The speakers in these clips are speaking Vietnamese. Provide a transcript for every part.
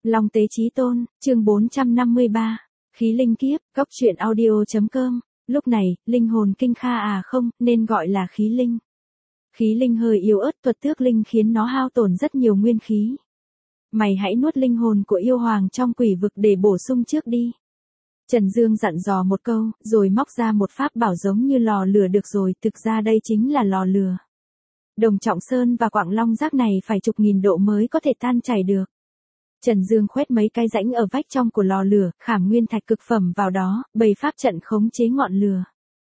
Long Tế Chí Tôn, chương 453. Khí linh kiếp, góc truyện audio.com. Lúc này, linh hồn kinh kha không, nên gọi là khí linh. Khí linh hơi yếu ớt, thuật tước linh khiến nó hao tổn rất nhiều nguyên khí. Mày hãy nuốt linh hồn của yêu hoàng trong quỷ vực để bổ sung trước đi. Trần Dương dặn dò một câu, rồi móc ra một pháp bảo giống như lò lửa được rồi, thực ra đây chính là lò lửa. Đồng Trọng Sơn và Quảng Long Giác này phải chục nghìn độ mới có thể tan chảy được. Trần Dương khoét mấy cái rãnh ở vách trong của lò lửa, khảm nguyên thạch cực phẩm vào đó, bày pháp trận khống chế ngọn lửa.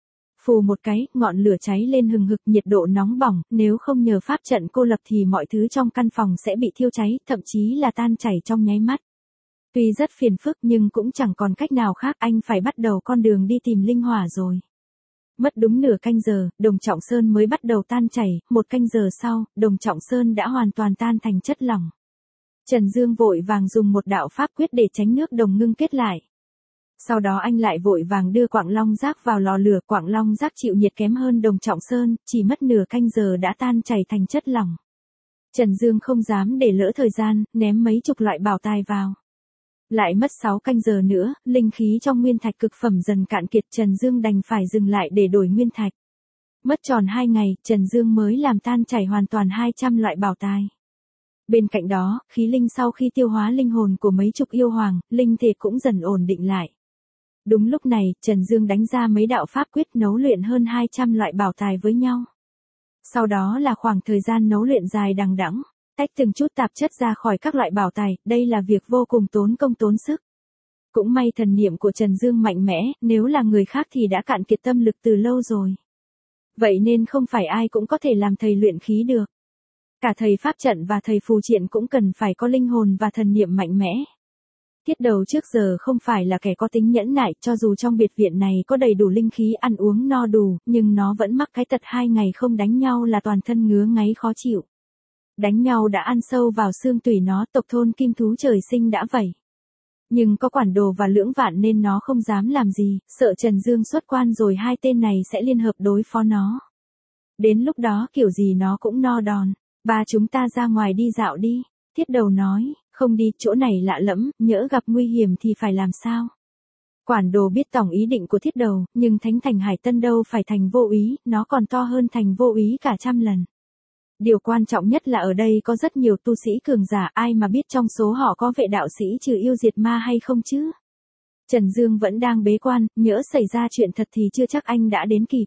Phù một cái, ngọn lửa cháy lên hừng hực, nhiệt độ nóng bỏng, nếu không nhờ pháp trận cô lập thì mọi thứ trong căn phòng sẽ bị thiêu cháy, thậm chí là tan chảy trong nháy mắt. Tuy rất phiền phức nhưng cũng chẳng còn cách nào khác, anh phải bắt đầu con đường đi tìm linh hỏa rồi. Mất đúng nửa canh giờ, Đồng Trọng Sơn mới bắt đầu tan chảy, một canh giờ sau, Đồng Trọng Sơn đã hoàn toàn tan thành chất lỏng. Trần Dương vội vàng dùng một đạo pháp quyết để tránh nước đồng ngưng kết lại. Sau đó anh lại vội vàng đưa Quảng Long Giác vào lò lửa, Quảng Long Giác chịu nhiệt kém hơn Đồng Trọng Sơn, chỉ mất nửa canh giờ đã tan chảy thành chất lỏng. Trần Dương không dám để lỡ thời gian, ném mấy chục loại bảo tài vào. Lại mất 6 canh giờ nữa, linh khí trong nguyên thạch cực phẩm dần cạn kiệt, Trần Dương đành phải dừng lại để đổi nguyên thạch. Mất tròn 2 ngày, Trần Dương mới làm tan chảy hoàn toàn 200 loại bảo tài. Bên cạnh đó, khí linh sau khi tiêu hóa linh hồn của mấy chục yêu hoàng, linh thể cũng dần ổn định lại. Đúng lúc này, Trần Dương đánh ra mấy đạo pháp quyết nấu luyện hơn 200 loại bảo tài với nhau. Sau đó là khoảng thời gian nấu luyện dài đằng đẵng, tách từng chút tạp chất ra khỏi các loại bảo tài, đây là việc vô cùng tốn công tốn sức. Cũng may thần niệm của Trần Dương mạnh mẽ, nếu là người khác thì đã cạn kiệt tâm lực từ lâu rồi. Vậy nên không phải ai cũng có thể làm thầy luyện khí được. Cả thầy pháp trận và thầy phù triện cũng cần phải có linh hồn và thần niệm mạnh mẽ. Tiết Đầu trước giờ không phải là kẻ có tính nhẫn nại, cho dù trong biệt viện này có đầy đủ linh khí ăn uống no đủ, nhưng nó vẫn mắc cái tật 2 ngày không đánh nhau là toàn thân ngứa ngáy khó chịu. Đánh nhau đã ăn sâu vào xương tủy nó, tộc thôn kim thú trời sinh đã vậy. Nhưng có Quản Đồ và Lưỡng Vạn nên nó không dám làm gì, sợ Trần Dương xuất quan rồi hai tên này sẽ liên hợp đối phó nó. Đến lúc đó kiểu gì nó cũng no đòn. Ba chúng ta ra ngoài đi dạo đi. Tiết Đầu nói, không đi, chỗ này lạ lẫm, nhỡ gặp nguy hiểm thì phải làm sao? Quản Đồ biết tổng ý định của Thiết Đầu, nhưng Thánh Thành Hải Tân đâu phải thành vô úy, nó còn to hơn thành vô úy cả trăm lần. Điều quan trọng nhất là ở đây có rất nhiều tu sĩ cường giả, ai mà biết trong số họ có vệ đạo sĩ trừ yêu diệt ma hay không chứ? Trần Dương vẫn đang bế quan, nhỡ xảy ra chuyện thật thì chưa chắc anh đã đến kịp.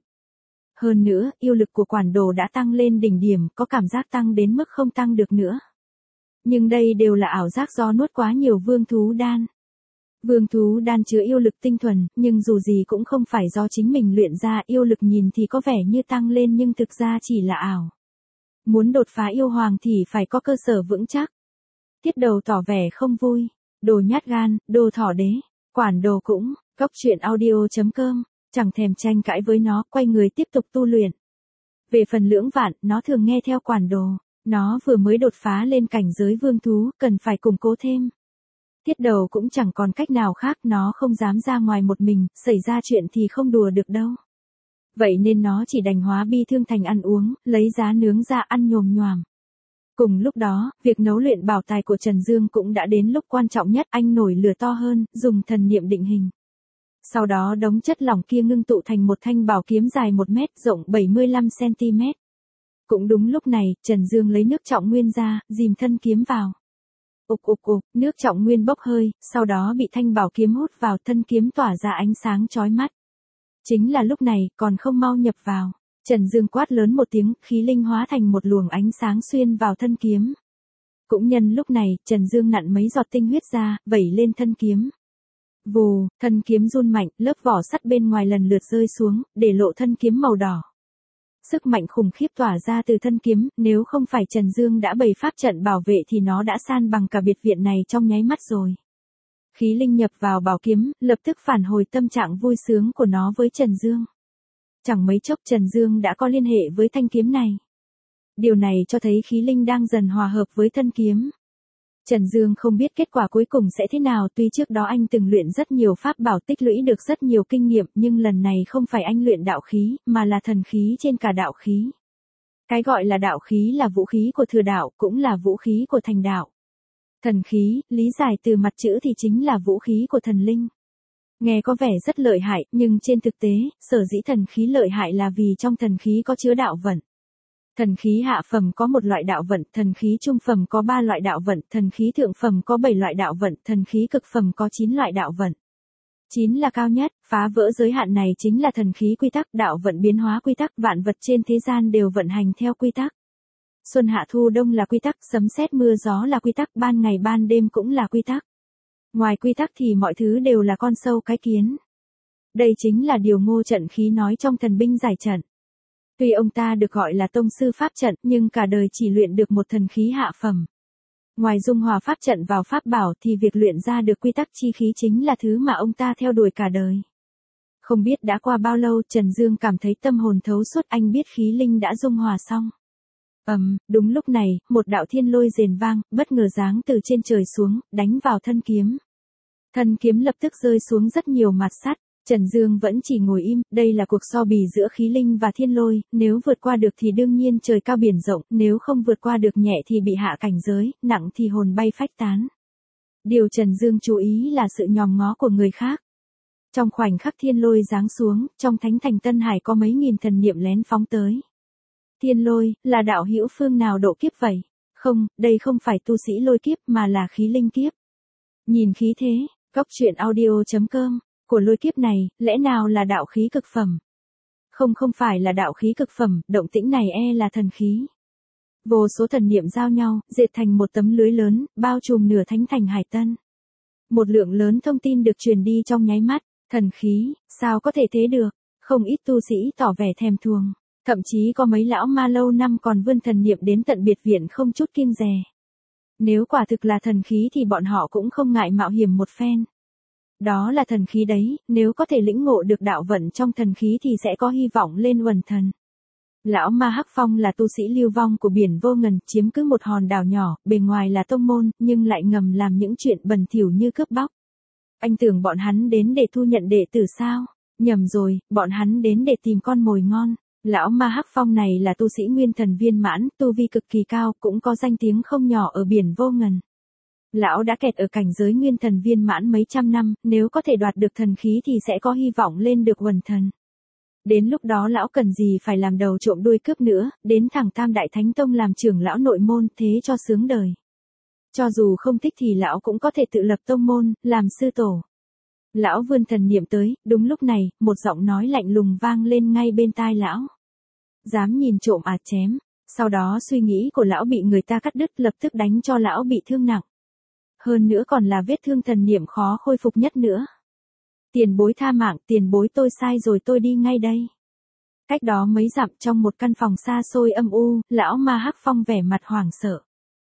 Hơn nữa, yêu lực của Quản Đồ đã tăng lên đỉnh điểm, có cảm giác tăng đến mức không tăng được nữa. Nhưng đây đều là ảo giác do nuốt quá nhiều vương thú đan. Vương thú đan chứa yêu lực tinh thuần, nhưng dù gì cũng không phải do chính mình luyện ra, yêu lực nhìn thì có vẻ như tăng lên nhưng thực ra chỉ là ảo. Muốn đột phá yêu hoàng thì phải có cơ sở vững chắc. Tiết Đầu tỏ vẻ không vui. Đồ nhát gan, đồ thỏ đế. Quản Đồ cũng, góc truyện audio.com. Chẳng thèm tranh cãi với nó, quay người tiếp tục tu luyện. Về phần Lưỡng Vạn, nó thường nghe theo Quản Đồ. Nó vừa mới đột phá lên cảnh giới vương thú, cần phải củng cố thêm. Tiết Đầu cũng chẳng còn cách nào khác, nó không dám ra ngoài một mình, xảy ra chuyện thì không đùa được đâu. Vậy nên nó chỉ đành hóa bi thương thành ăn uống, lấy giá nướng ra ăn nhồm nhoàm. Cùng lúc đó, việc nấu luyện bảo tài của Trần Dương cũng đã đến lúc quan trọng nhất, anh nổi lửa to hơn, dùng thần niệm định hình. Sau đó đống chất lỏng kia ngưng tụ thành một thanh bảo kiếm dài 1 mét, rộng 75 cm. Cũng đúng lúc này, Trần Dương lấy nước trọng nguyên ra, dìm thân kiếm vào. Ục ục ục, nước trọng nguyên bốc hơi, sau đó bị thanh bảo kiếm hút vào, thân kiếm tỏa ra ánh sáng chói mắt. Chính là lúc này, còn không mau nhập vào. Trần Dương quát lớn một tiếng, khí linh hóa thành một luồng ánh sáng xuyên vào thân kiếm. Cũng nhân lúc này, Trần Dương nặn mấy giọt tinh huyết ra, vẩy lên thân kiếm. Vù, thân kiếm run mạnh, lớp vỏ sắt bên ngoài lần lượt rơi xuống, để lộ thân kiếm màu đỏ. Sức mạnh khủng khiếp tỏa ra từ thân kiếm, nếu không phải Trần Dương đã bày pháp trận bảo vệ thì nó đã san bằng cả biệt viện này trong nháy mắt rồi. Khí linh nhập vào bảo kiếm, lập tức phản hồi tâm trạng vui sướng của nó với Trần Dương. Chẳng mấy chốc Trần Dương đã có liên hệ với thanh kiếm này. Điều này cho thấy khí linh đang dần hòa hợp với thân kiếm. Trần Dương không biết kết quả cuối cùng sẽ thế nào, tuy trước đó anh từng luyện rất nhiều pháp bảo tích lũy được rất nhiều kinh nghiệm, nhưng lần này không phải anh luyện đạo khí, mà là thần khí trên cả đạo khí. Cái gọi là đạo khí là vũ khí của thừa đạo, cũng là vũ khí của thành đạo. Thần khí, lý giải từ mặt chữ thì chính là vũ khí của thần linh. Nghe có vẻ rất lợi hại, nhưng trên thực tế, sở dĩ thần khí lợi hại là vì trong thần khí có chứa đạo vận. Thần khí hạ phẩm có một loại đạo vận, thần khí trung phẩm có 3 loại đạo vận, thần khí thượng phẩm có 7 loại đạo vận, thần khí cực phẩm có 9 loại đạo vận. 9 là cao nhất, phá vỡ giới hạn này chính là thần khí quy tắc, đạo vận biến hóa quy tắc, vạn vật trên thế gian đều vận hành theo quy tắc. Xuân hạ thu đông là quy tắc, sấm sét mưa gió là quy tắc, ban ngày ban đêm cũng là quy tắc. Ngoài quy tắc thì mọi thứ đều là con sâu cái kiến. Đây chính là điều Ngô Trận Khí nói trong thần binh giải trận. Tuy ông ta được gọi là tông sư pháp trận, nhưng cả đời chỉ luyện được một thần khí hạ phẩm. Ngoài dung hòa pháp trận vào pháp bảo thì việc luyện ra được quy tắc chi khí chính là thứ mà ông ta theo đuổi cả đời. Không biết đã qua bao lâu, Trần Dương cảm thấy tâm hồn thấu suốt, anh biết khí linh đã dung hòa xong. Đúng lúc này, một đạo thiên lôi rền vang, bất ngờ giáng từ trên trời xuống, đánh vào thân kiếm. Thân kiếm lập tức rơi xuống rất nhiều mạt sắt. Trần Dương vẫn chỉ ngồi im, đây là cuộc so bì giữa khí linh và thiên lôi, nếu vượt qua được thì đương nhiên trời cao biển rộng, nếu không vượt qua được nhẹ thì bị hạ cảnh giới, nặng thì hồn bay phách tán. Điều Trần Dương chú ý là sự nhòm ngó của người khác. Trong khoảnh khắc thiên lôi giáng xuống, trong thánh thành Tân Hải có mấy nghìn thần niệm lén phóng tới. Thiên lôi, là đạo hữu phương nào độ kiếp vậy? Không, đây không phải tu sĩ lôi kiếp mà là khí linh kiếp. Nhìn khí thế, Góc audio.com của lôi kiếp này, lẽ nào là đạo khí cực phẩm? Không phải là đạo khí cực phẩm, động tĩnh này là thần khí. Vô số thần niệm giao nhau, dệt thành một tấm lưới lớn, bao trùm nửa thánh thành Hải Tân. Một lượng lớn thông tin được truyền đi trong nháy mắt, thần khí, sao có thể thế được? Không ít tu sĩ tỏ vẻ thèm thuồng, thậm chí có mấy lão ma lâu năm còn vươn thần niệm đến tận biệt viện không chút kiêng dè. Nếu quả thực là thần khí thì bọn họ cũng không ngại mạo hiểm một phen. Đó là thần khí đấy, nếu có thể lĩnh ngộ được đạo vận trong thần khí thì sẽ có hy vọng lên uẩn thần. Lão Ma Hắc Phong là tu sĩ lưu vong của biển vô ngần, chiếm cứ một hòn đảo nhỏ, bề ngoài là tông môn, nhưng lại ngầm làm những chuyện bẩn thỉu như cướp bóc. Anh tưởng bọn hắn đến để thu nhận đệ tử sao? Nhầm rồi, bọn hắn đến để tìm con mồi ngon. Lão Ma Hắc Phong này là tu sĩ nguyên thần viên mãn, tu vi cực kỳ cao, cũng có danh tiếng không nhỏ ở biển vô ngần. Lão đã kẹt ở cảnh giới nguyên thần viên mãn mấy trăm năm, nếu có thể đoạt được thần khí thì sẽ có hy vọng lên được uẩn thần. Đến lúc đó lão cần gì phải làm đầu trộm đuôi cướp nữa, đến thẳng Tam Đại Thánh Tông làm trưởng lão nội môn, thế cho sướng đời. Cho dù không thích thì lão cũng có thể tự lập tông môn, làm sư tổ. Lão vươn thần niệm tới, đúng lúc này, một giọng nói lạnh lùng vang lên ngay bên tai lão. Dám nhìn trộm à, chém. Sau đó suy nghĩ của lão bị người ta cắt đứt, lập tức đánh cho lão bị thương nặng. Hơn nữa còn là vết thương thần niệm khó khôi phục nhất nữa. Tiền bối tha mạng, tiền bối tôi sai rồi, tôi đi ngay đây. Cách đó mấy dặm trong một căn phòng xa xôi âm u, lão Ma Hắc Phong vẻ mặt hoảng sợ.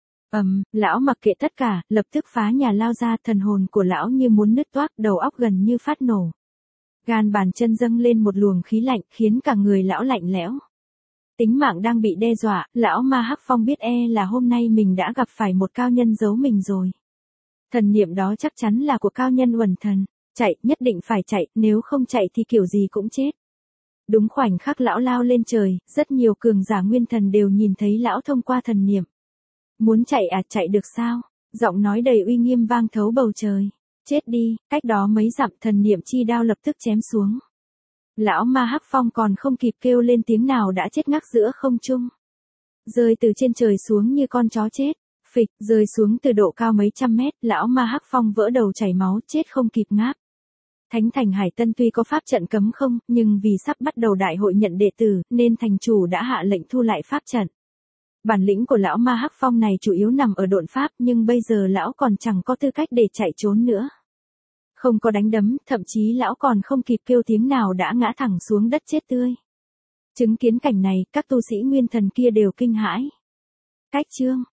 Lão mặc kệ tất cả, lập tức phá nhà lao ra, thần hồn của lão như muốn nứt toác, đầu óc gần như phát nổ. Gan bàn chân dâng lên một luồng khí lạnh, khiến cả người lão lạnh lẽo. Tính mạng đang bị đe dọa, lão Ma Hắc Phong biết là hôm nay mình đã gặp phải một cao nhân giấu mình rồi. Thần niệm đó chắc chắn là của cao nhân uẩn thần. Chạy, nhất định phải chạy, nếu không chạy thì kiểu gì cũng chết. Đúng khoảnh khắc lão lao lên trời, rất nhiều cường giả nguyên thần đều nhìn thấy lão thông qua thần niệm. Muốn chạy à, chạy được sao? Giọng nói đầy uy nghiêm vang thấu bầu trời. Chết đi, cách đó mấy dặm, thần niệm chi đao lập tức chém xuống. Lão Ma Hắc Phong còn không kịp kêu lên tiếng nào đã chết ngắc giữa không trung. Rơi từ trên trời xuống như con chó chết. Phịch, rơi xuống từ độ cao mấy trăm mét, lão Ma Hắc Phong vỡ đầu chảy máu, chết không kịp ngáp. Thánh thành Hải Tân tuy có pháp trận cấm không, nhưng vì sắp bắt đầu đại hội nhận đệ tử, nên thành chủ đã hạ lệnh thu lại pháp trận. Bản lĩnh của lão Ma Hắc Phong này chủ yếu nằm ở độn pháp, nhưng bây giờ lão còn chẳng có tư cách để chạy trốn nữa. Không có đánh đấm, thậm chí lão còn không kịp kêu tiếng nào đã ngã thẳng xuống đất chết tươi. Chứng kiến cảnh này, các tu sĩ nguyên thần kia đều kinh hãi. Cách chương